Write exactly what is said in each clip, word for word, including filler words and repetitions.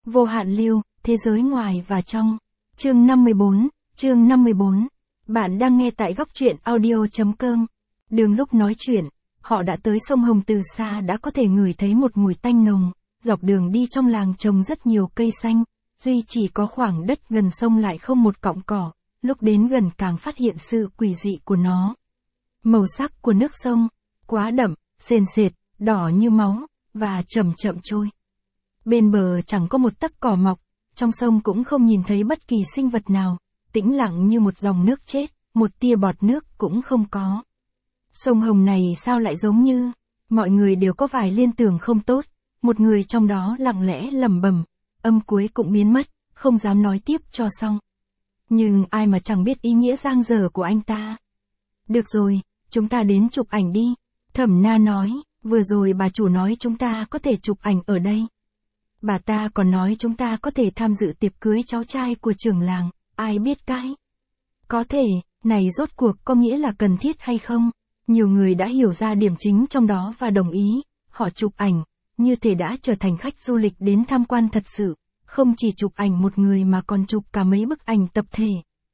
Vô hạn lưu, thế giới ngoài và trong. Chương năm mươi bốn, chương năm mươi bốn. Bạn đang nghe tại góc truyện audio.com. Đường lúc nói chuyện, họ đã tới sông Hồng, từ xa đã có thể ngửi thấy một mùi tanh nồng. Dọc đường đi trong làng trồng rất nhiều cây xanh, duy chỉ có khoảng đất gần sông lại không một cọng cỏ, lúc đến gần càng phát hiện sự quỷ dị của nó. Màu sắc của nước sông, quá đậm, sền sệt, đỏ như máu, và chậm chậm trôi. Bên bờ chẳng có một tấc cỏ mọc, trong sông cũng không nhìn thấy bất kỳ sinh vật nào, tĩnh lặng như một dòng nước chết, một tia bọt nước cũng không có. Sông Hồng này sao lại giống như, mọi người đều có vài liên tưởng không tốt, một người trong đó lặng lẽ lẩm bẩm, âm cuối cũng biến mất, không dám nói tiếp cho xong. Nhưng ai mà chẳng biết ý nghĩa giang dở của anh ta. Được rồi, chúng ta đến chụp ảnh đi, Thẩm Na nói, vừa rồi bà chủ nói chúng ta có thể chụp ảnh ở đây. Bà ta còn nói chúng ta có thể tham dự tiệc cưới cháu trai của trưởng làng, ai biết cái. Có thể, này rốt cuộc có nghĩa là cần thiết hay không? Nhiều người đã hiểu ra điểm chính trong đó và đồng ý, họ chụp ảnh, như thể đã trở thành khách du lịch đến tham quan thật sự, không chỉ chụp ảnh một người mà còn chụp cả mấy bức ảnh tập thể.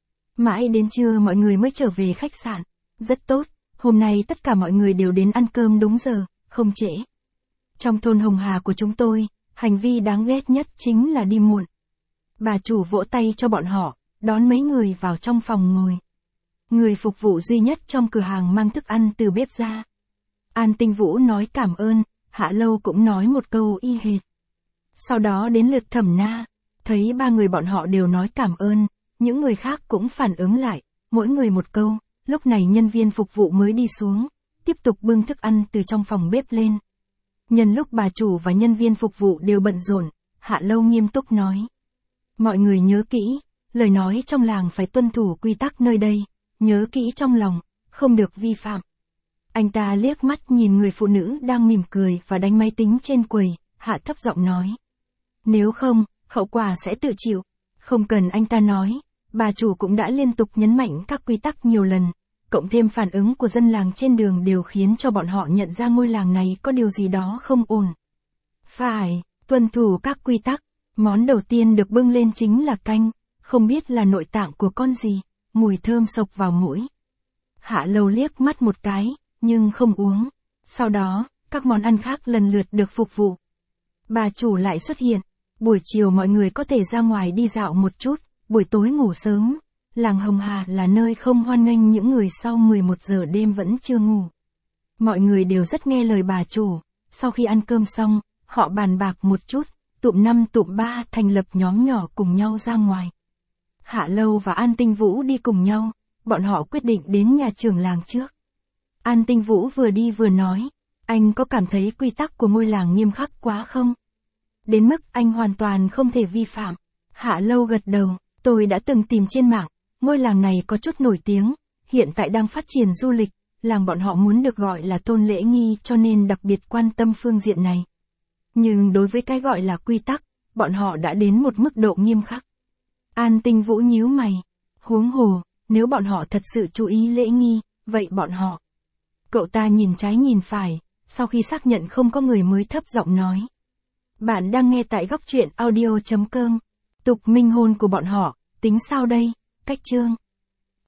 Mãi đến trưa mọi người mới trở về khách sạn, rất tốt, hôm nay tất cả mọi người đều đến ăn cơm đúng giờ, không trễ. Trong thôn Hồng Hà của chúng tôi, hành vi đáng ghét nhất chính là đi muộn. Bà chủ vỗ tay cho bọn họ, đón mấy người vào trong phòng ngồi. Người phục vụ duy nhất trong cửa hàng mang thức ăn từ bếp ra. An Tinh Vũ nói cảm ơn, Hạ Lâu cũng nói một câu y hệt. Sau đó đến lượt Thẩm Na, thấy ba người bọn họ đều nói cảm ơn, những người khác cũng phản ứng lại, mỗi người một câu, lúc này nhân viên phục vụ mới đi xuống, tiếp tục bưng thức ăn từ trong phòng bếp lên. Nhân lúc bà chủ và nhân viên phục vụ đều bận rộn, Hạ Lâu nghiêm túc nói. Mọi người nhớ kỹ, lời nói trong làng phải tuân thủ quy tắc nơi đây, nhớ kỹ trong lòng, không được vi phạm. Anh ta liếc mắt nhìn người phụ nữ đang mỉm cười và đánh máy tính trên quầy, hạ thấp giọng nói. Nếu không, hậu quả sẽ tự chịu. Không cần anh ta nói, bà chủ cũng đã liên tục nhấn mạnh các quy tắc nhiều lần, cộng thêm phản ứng của dân làng trên đường đều khiến cho bọn họ nhận ra ngôi làng này có điều gì đó không ổn. Phải, tuân thủ các quy tắc, món đầu tiên được bưng lên chính là canh, không biết là nội tạng của con gì, mùi thơm sộc vào mũi. Hạ Lâu liếc mắt một cái, nhưng không uống. Sau đó, các món ăn khác lần lượt được phục vụ. Bà chủ lại xuất hiện, buổi chiều mọi người có thể ra ngoài đi dạo một chút, buổi tối ngủ sớm. Làng Hồng Hà là nơi không hoan nghênh những người sau mười một giờ đêm vẫn chưa ngủ. Mọi người đều rất nghe lời bà chủ, sau khi ăn cơm xong, họ bàn bạc một chút, tụm năm tụm ba thành lập nhóm nhỏ cùng nhau ra ngoài. Hạ Lâu và An Tinh Vũ đi cùng nhau, bọn họ quyết định đến nhà trưởng làng trước. An Tinh Vũ vừa đi vừa nói, anh có cảm thấy quy tắc của ngôi làng nghiêm khắc quá không? Đến mức anh hoàn toàn không thể vi phạm. Hạ Lâu gật đầu, tôi đã từng tìm trên mạng, ngôi làng này có chút nổi tiếng, hiện tại đang phát triển du lịch, làng bọn họ muốn được gọi là thôn lễ nghi cho nên đặc biệt quan tâm phương diện này. Nhưng đối với cái gọi là quy tắc, bọn họ đã đến một mức độ nghiêm khắc. An Tinh Vũ nhíu mày, huống hồ, nếu bọn họ thật sự chú ý lễ nghi, vậy bọn họ. Cậu ta nhìn trái nhìn phải, sau khi xác nhận không có người mới thấp giọng nói. Bạn đang nghe tại góc truyện audio.com. Tục minh hôn của bọn họ, tính sao đây, cách chương.